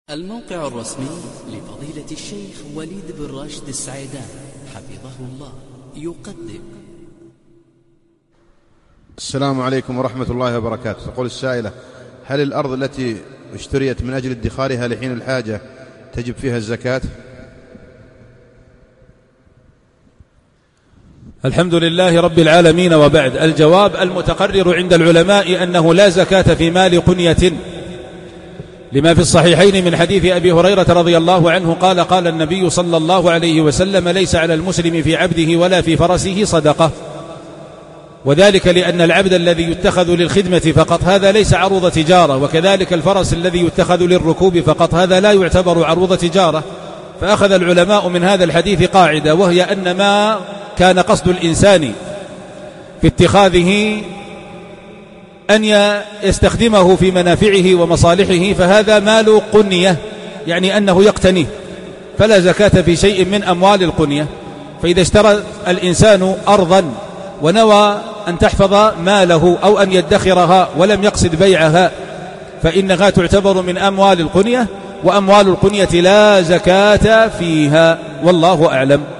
الموقع الرسمي لفضيلة الشيخ وليد بن راشد السعيدان حفظه الله يقدم. السلام عليكم ورحمة الله وبركاته. تقول السائلة: هل الأرض التي اشتريت من أجل ادخارها لحين الحاجة تجب فيها الزكاة؟ الحمد لله رب العالمين، وبعد. الجواب: المتقرر عند العلماء أنه لا زكاة في مال قنية، لما في الصحيحين من حديث أبي هريرة رضي الله عنه قال: قال النبي صلى الله عليه وسلم: ليس على المسلم في عبده ولا في فرسه صدقة. وذلك لأن العبد الذي يتخذ للخدمة فقط هذا ليس عروض تجارة، وكذلك الفرس الذي يتخذ للركوب فقط هذا لا يعتبر عروض تجارة. فأخذ العلماء من هذا الحديث قاعدة، وهي أن ما كان قصد الإنسان في اتخاذه أن يستخدمه في منافعه ومصالحه فهذا مال قنية، يعني أنه يقتنيه، فلا زكاة في شيء من أموال القنية. فإذا اشترى الإنسان أرضا ونوى أن تحفظ ماله أو أن يدخرها ولم يقصد بيعها فإنها تعتبر من أموال القنية، وأموال القنية لا زكاة فيها، والله أعلم.